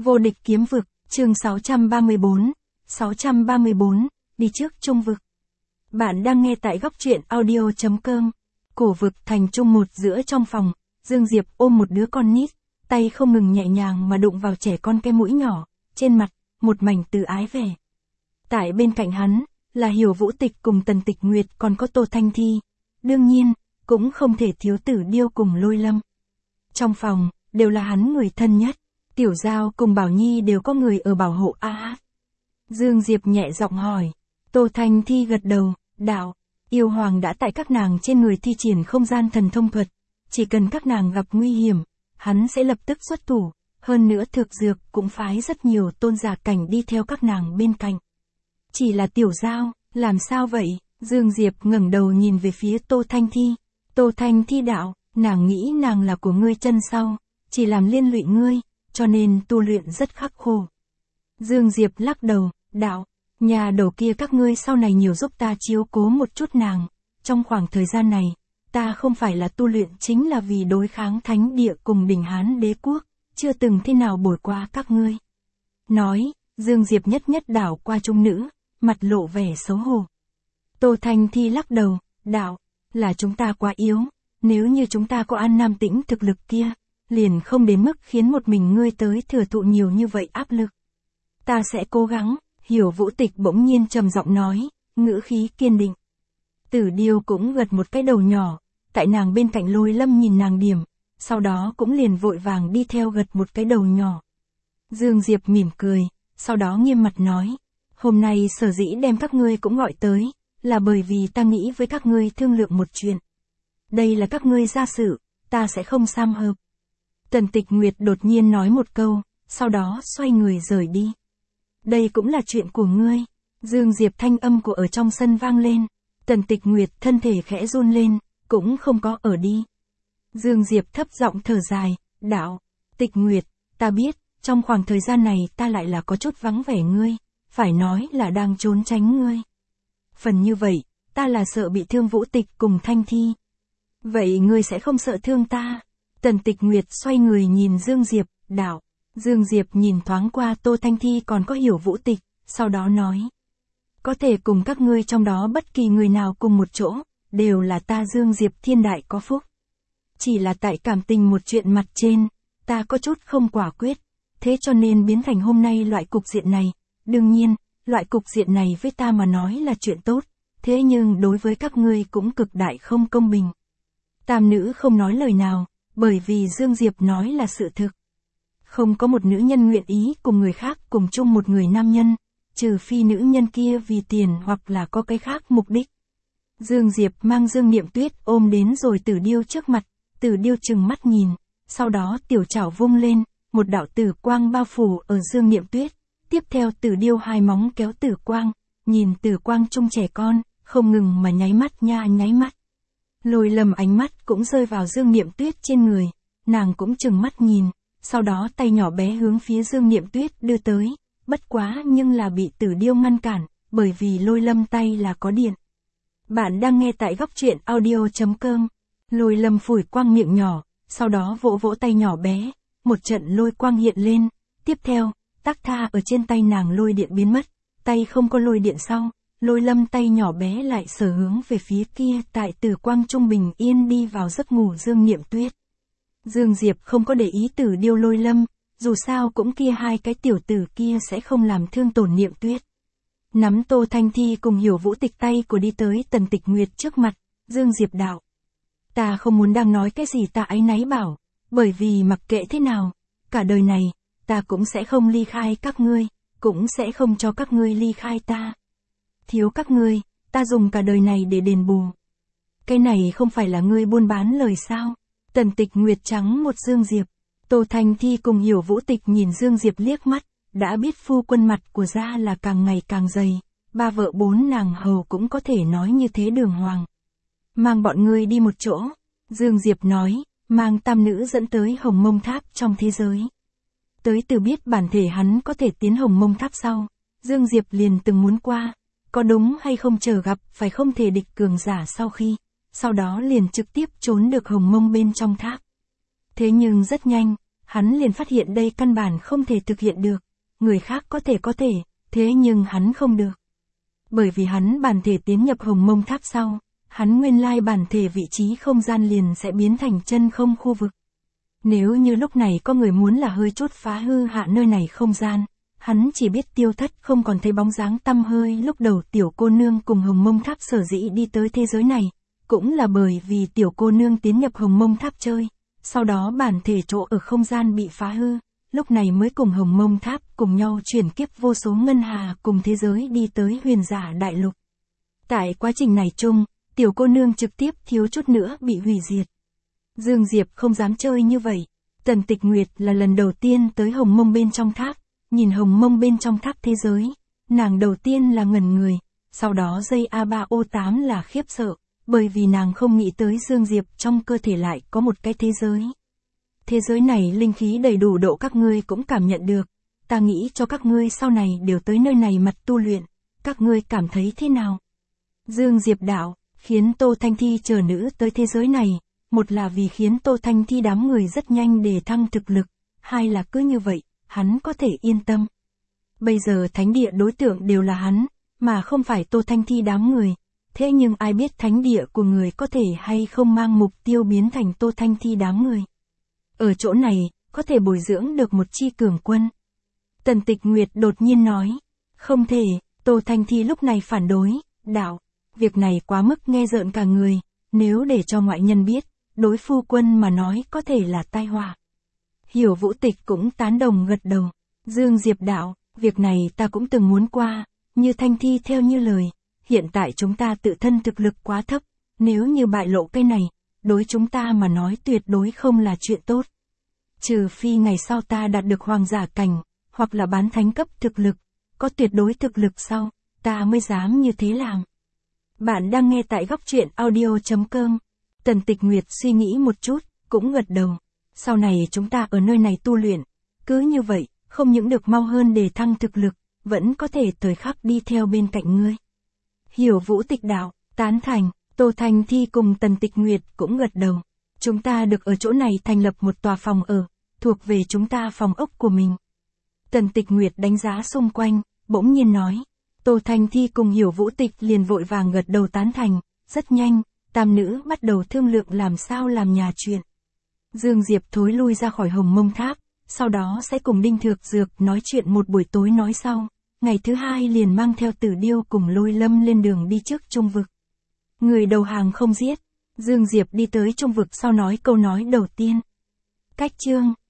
Vô địch kiếm vực, chương 634, đi trước trung vực. Bạn đang nghe tại góc truyện audio.com. Cổ vực thành trung một giữa trong phòng, Dương Diệp ôm một đứa con nít, tay không ngừng nhẹ nhàng mà đụng vào trẻ con cái mũi nhỏ, trên mặt, một mảnh từ ái vẻ. Tại bên cạnh hắn, là Hiểu Vũ Tịch cùng Tần Tịch Nguyệt còn có Tô Thanh Thi. Đương nhiên, cũng không thể thiếu Tử Điêu cùng Lôi Lâm. Trong phòng, đều là hắn người thân nhất. Tiểu Giao cùng Bảo Nhi đều có người ở bảo hộ a. Dương Diệp nhẹ giọng hỏi. Tô Thanh Thi gật đầu, đạo, yêu hoàng đã tại các nàng trên người thi triển không gian thần thông thuật. Chỉ cần các nàng gặp nguy hiểm, hắn sẽ lập tức xuất thủ. Hơn nữa thực dược cũng phái rất nhiều tôn giả cảnh đi theo các nàng bên cạnh. Chỉ là Tiểu Giao, làm sao vậy? Dương Diệp ngẩng đầu nhìn về phía Tô Thanh Thi. Tô Thanh Thi đạo, nàng nghĩ nàng là của ngươi chân sau, chỉ làm liên lụy ngươi, cho nên tu luyện rất khắc khổ. Dương Diệp lắc đầu, đạo, nhà đầu kia các ngươi sau này nhiều giúp ta chiếu cố một chút nàng. Trong khoảng thời gian này, ta không phải là tu luyện chính là vì đối kháng thánh địa cùng đỉnh Hán đế quốc, chưa từng thế nào bồi qua các ngươi. Nói, Dương Diệp nhất đảo qua trung nữ, mặt lộ vẻ xấu hổ. Tô Thanh Thi lắc đầu, đạo, là chúng ta quá yếu, nếu như chúng ta có An Nam Tĩnh thực lực kia, liền không đến mức khiến một mình ngươi tới thừa thụ nhiều như vậy áp lực. Ta sẽ cố gắng, Hiểu Vũ Tịch bỗng nhiên trầm giọng nói, ngữ khí kiên định. Tử Điêu cũng gật một cái đầu nhỏ, tại nàng bên cạnh Lôi Lâm nhìn nàng điểm, sau đó cũng liền vội vàng đi theo gật một cái đầu nhỏ. Dương Diệp mỉm cười, sau đó nghiêm mặt nói, hôm nay sở dĩ đem các ngươi cũng gọi tới, là bởi vì ta nghĩ với các ngươi thương lượng một chuyện. Đây là các ngươi gia sự, ta sẽ không sam hợp. Tần Tịch Nguyệt đột nhiên nói một câu, sau đó xoay người rời đi. Đây cũng là chuyện của ngươi. Dương Diệp thanh âm của ở trong sân vang lên. Tần Tịch Nguyệt thân thể khẽ run lên, cũng không có ở đi. Dương Diệp thấp giọng thở dài, đạo, Tịch Nguyệt, ta biết, trong khoảng thời gian này ta lại là có chút vắng vẻ ngươi, phải nói là đang trốn tránh ngươi. Phần như vậy, ta là sợ bị thương Vũ Tịch cùng Thanh Thi. Vậy ngươi sẽ không sợ thương ta? Tần Tịch Nguyệt xoay người nhìn Dương Diệp, đạo. Dương Diệp nhìn thoáng qua Tô Thanh Thi còn có Hiểu Vũ Tịch, sau đó nói. Có thể cùng các ngươi trong đó bất kỳ người nào cùng một chỗ, đều là ta Dương Diệp thiên đại có phúc. Chỉ là tại cảm tình một chuyện mặt trên, ta có chút không quả quyết, thế cho nên biến thành hôm nay loại cục diện này. Đương nhiên, loại cục diện này với ta mà nói là chuyện tốt, thế nhưng đối với các ngươi cũng cực đại không công bình. Tam nữ không nói lời nào, bởi vì Dương Diệp nói là sự thực. Không có một nữ nhân nguyện ý cùng người khác cùng chung một người nam nhân, trừ phi nữ nhân kia vì tiền hoặc là có cái khác mục đích. Dương Diệp mang Dương Niệm Tuyết ôm đến rồi Tử Điêu trước mặt, Tử Điêu trừng mắt nhìn, sau đó tiểu chảo vung lên, một đạo tử quang bao phủ ở Dương Niệm Tuyết, tiếp theo Tử Điêu hai móng kéo tử quang, nhìn tử quang chung trẻ con, không ngừng mà nháy mắt nha nháy mắt. Lôi Lâm ánh mắt cũng rơi vào Dương Niệm Tuyết trên người, nàng cũng trừng mắt nhìn, sau đó tay nhỏ bé hướng phía Dương Niệm Tuyết đưa tới, bất quá nhưng là bị Tử Điêu ngăn cản, bởi vì Lôi Lâm tay là có điện. Bạn đang nghe tại góc truyện audio.com. Lôi Lâm phủi quang miệng nhỏ, sau đó vỗ vỗ tay nhỏ bé, một trận lôi quang hiện lên, tiếp theo, tắc tha ở trên tay nàng lôi điện biến mất, tay không có lôi điện sau, Lôi Lâm tay nhỏ bé lại sở hướng về phía kia tại tử quang trung bình yên đi vào giấc ngủ Dương Niệm Tuyết. Dương Diệp không có để ý Tử Điêu Lôi Lâm, dù sao cũng kia hai cái tiểu tử kia sẽ không làm thương tổn Niệm Tuyết. Nắm Tô Thanh Thi cùng Hiểu Vũ Tịch tay của đi tới Tần Tịch Nguyệt trước mặt, Dương Diệp đạo. Ta không muốn đang nói cái gì ta áy náy bảo, bởi vì mặc kệ thế nào, cả đời này, ta cũng sẽ không ly khai các ngươi, cũng sẽ không cho các ngươi ly khai ta. Thiếu các ngươi, ta dùng cả đời này để đền bù. Cái này không phải là ngươi buôn bán lời sao? Tần Tịch Nguyệt trắng một Dương Diệp. Tô Thanh Thi cùng Hiểu Vũ Tịch nhìn Dương Diệp liếc mắt, đã biết phu quân mặt của gia là càng ngày càng dày, ba vợ bốn nàng hầu cũng có thể nói như thế đường hoàng. Mang bọn ngươi đi một chỗ, Dương Diệp nói, mang tam nữ dẫn tới Hồng Mông Tháp trong thế giới. Tới từ biết bản thể hắn có thể tiến Hồng Mông Tháp sau, Dương Diệp liền từng muốn qua, có đúng hay không chờ gặp phải không thể địch cường giả sau đó liền trực tiếp trốn được Hồng Mông bên trong tháp. Thế nhưng rất nhanh, hắn liền phát hiện đây căn bản không thể thực hiện được. Người khác có thể, thế nhưng hắn không được. Bởi vì hắn bản thể tiến nhập Hồng Mông Tháp sau, hắn nguyên lai bản thể vị trí không gian liền sẽ biến thành chân không khu vực. Nếu như lúc này có người muốn là hơi chút phá hư hạ nơi này không gian, hắn chỉ biết tiêu thất không còn thấy bóng dáng tăm hơi. Lúc đầu tiểu cô nương cùng Hồng Mông Tháp sở dĩ đi tới thế giới này, cũng là bởi vì tiểu cô nương tiến nhập Hồng Mông Tháp chơi, sau đó bản thể chỗ ở không gian bị phá hư, lúc này mới cùng Hồng Mông Tháp cùng nhau chuyển kiếp vô số ngân hà cùng thế giới đi tới huyền giả đại lục. Tại quá trình này chung, tiểu cô nương trực tiếp thiếu chút nữa bị hủy diệt. Dương Diệp không dám chơi như vậy. Tần Tịch Nguyệt là lần đầu tiên tới Hồng Mông bên trong tháp, nhìn Hồng Mông bên trong tháp thế giới, nàng đầu tiên là ngẩn người, sau đó dây A3O8 là khiếp sợ, bởi vì nàng không nghĩ tới Dương Diệp trong cơ thể lại có một cái thế giới. Thế giới này linh khí đầy đủ độ các ngươi cũng cảm nhận được, ta nghĩ cho các ngươi sau này đều tới nơi này mặt tu luyện, các ngươi cảm thấy thế nào? Dương Diệp đạo, khiến Tô Thanh Thi chờ nữ tới thế giới này, một là vì khiến Tô Thanh Thi đám người rất nhanh để thăng thực lực, hai là cứ như vậy, hắn có thể yên tâm. Bây giờ thánh địa đối tượng đều là hắn, mà không phải Tô Thanh Thi đám người, thế nhưng ai biết thánh địa của người có thể hay không mang mục tiêu biến thành Tô Thanh Thi đám người. Ở chỗ này, có thể bồi dưỡng được một chi cường quân. Tần Tịch Nguyệt đột nhiên nói, không thể, Tô Thanh Thi lúc này phản đối, đạo, việc này quá mức nghe rợn cả người, nếu để cho ngoại nhân biết, đối phu quân mà nói có thể là tai họa. Hiểu Vũ Tịch cũng tán đồng gật đầu. Dương Diệp đạo, việc này ta cũng từng muốn qua, như Thanh Thi theo như lời, hiện tại chúng ta tự thân thực lực quá thấp, nếu như bại lộ cái này, đối chúng ta mà nói tuyệt đối không là chuyện tốt. Trừ phi ngày sau ta đạt được hoàng giả cảnh, hoặc là bán thánh cấp thực lực, có tuyệt đối thực lực sau, ta mới dám như thế làm. Bạn đang nghe tại góc truyện audio.com. Tần Tịch Nguyệt suy nghĩ một chút, cũng gật đầu. Sau này chúng ta ở nơi này tu luyện, cứ như vậy, không những được mau hơn để thăng thực lực, vẫn có thể thời khắc đi theo bên cạnh ngươi. Hiểu Vũ Tịch đạo, tán thành, Tô Thanh Thi cùng Tần Tịch Nguyệt cũng gật đầu. Chúng ta được ở chỗ này thành lập một tòa phòng ở, thuộc về chúng ta phòng ốc của mình. Tần Tịch Nguyệt đánh giá xung quanh, bỗng nhiên nói. Tô Thanh Thi cùng Hiểu Vũ Tịch liền vội vàng gật đầu tán thành, rất nhanh, tam nữ bắt đầu thương lượng làm sao làm nhà chuyện. Dương Diệp thối lui ra khỏi Hồng Mông Tháp, sau đó sẽ cùng Đinh Thược Dược nói chuyện một buổi tối nói sau, ngày thứ hai liền mang theo Tử Điêu cùng Lôi Lâm lên đường đi trước Trung Vực. Người đầu hàng không giết, Dương Diệp đi tới Trung Vực sau nói câu nói đầu tiên. Cách chương